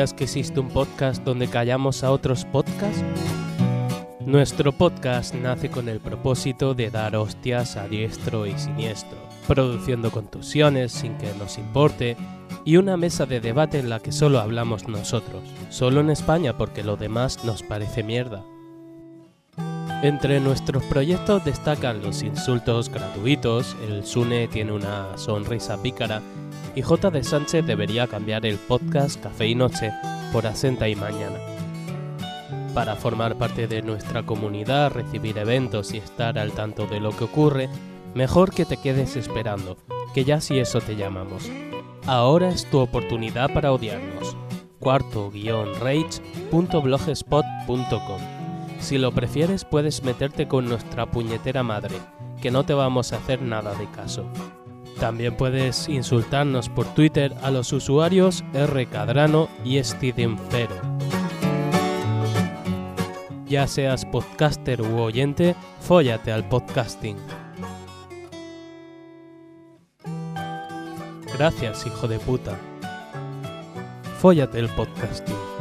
¿Sabías que existe un podcast donde callamos a otros podcasts? Nuestro podcast nace con el propósito de dar hostias a diestro y siniestro, produciendo contusiones sin que nos importe y una mesa de debate en la que solo hablamos nosotros, solo en España porque lo demás nos parece mierda. Entre nuestros proyectos destacan los insultos gratuitos, el Sune tiene una sonrisa pícara y J. de Sánchez debería cambiar el podcast Café y Noche por Asenta y Mañana. Para formar parte de nuestra comunidad, recibir eventos y estar al tanto de lo que ocurre, mejor que te quedes esperando, que ya si eso te llamamos. Ahora es tu oportunidad para odiarnos. cuarto-rage.blogspot.com. Si lo prefieres puedes meterte con nuestra puñetera madre, que no te vamos a hacer nada de caso. También puedes insultarnos por Twitter a los usuarios rcadrano y Stidenfero. Ya seas podcaster u oyente, fóllate al podcasting. Gracias, hijo de puta. Fóllate el podcasting.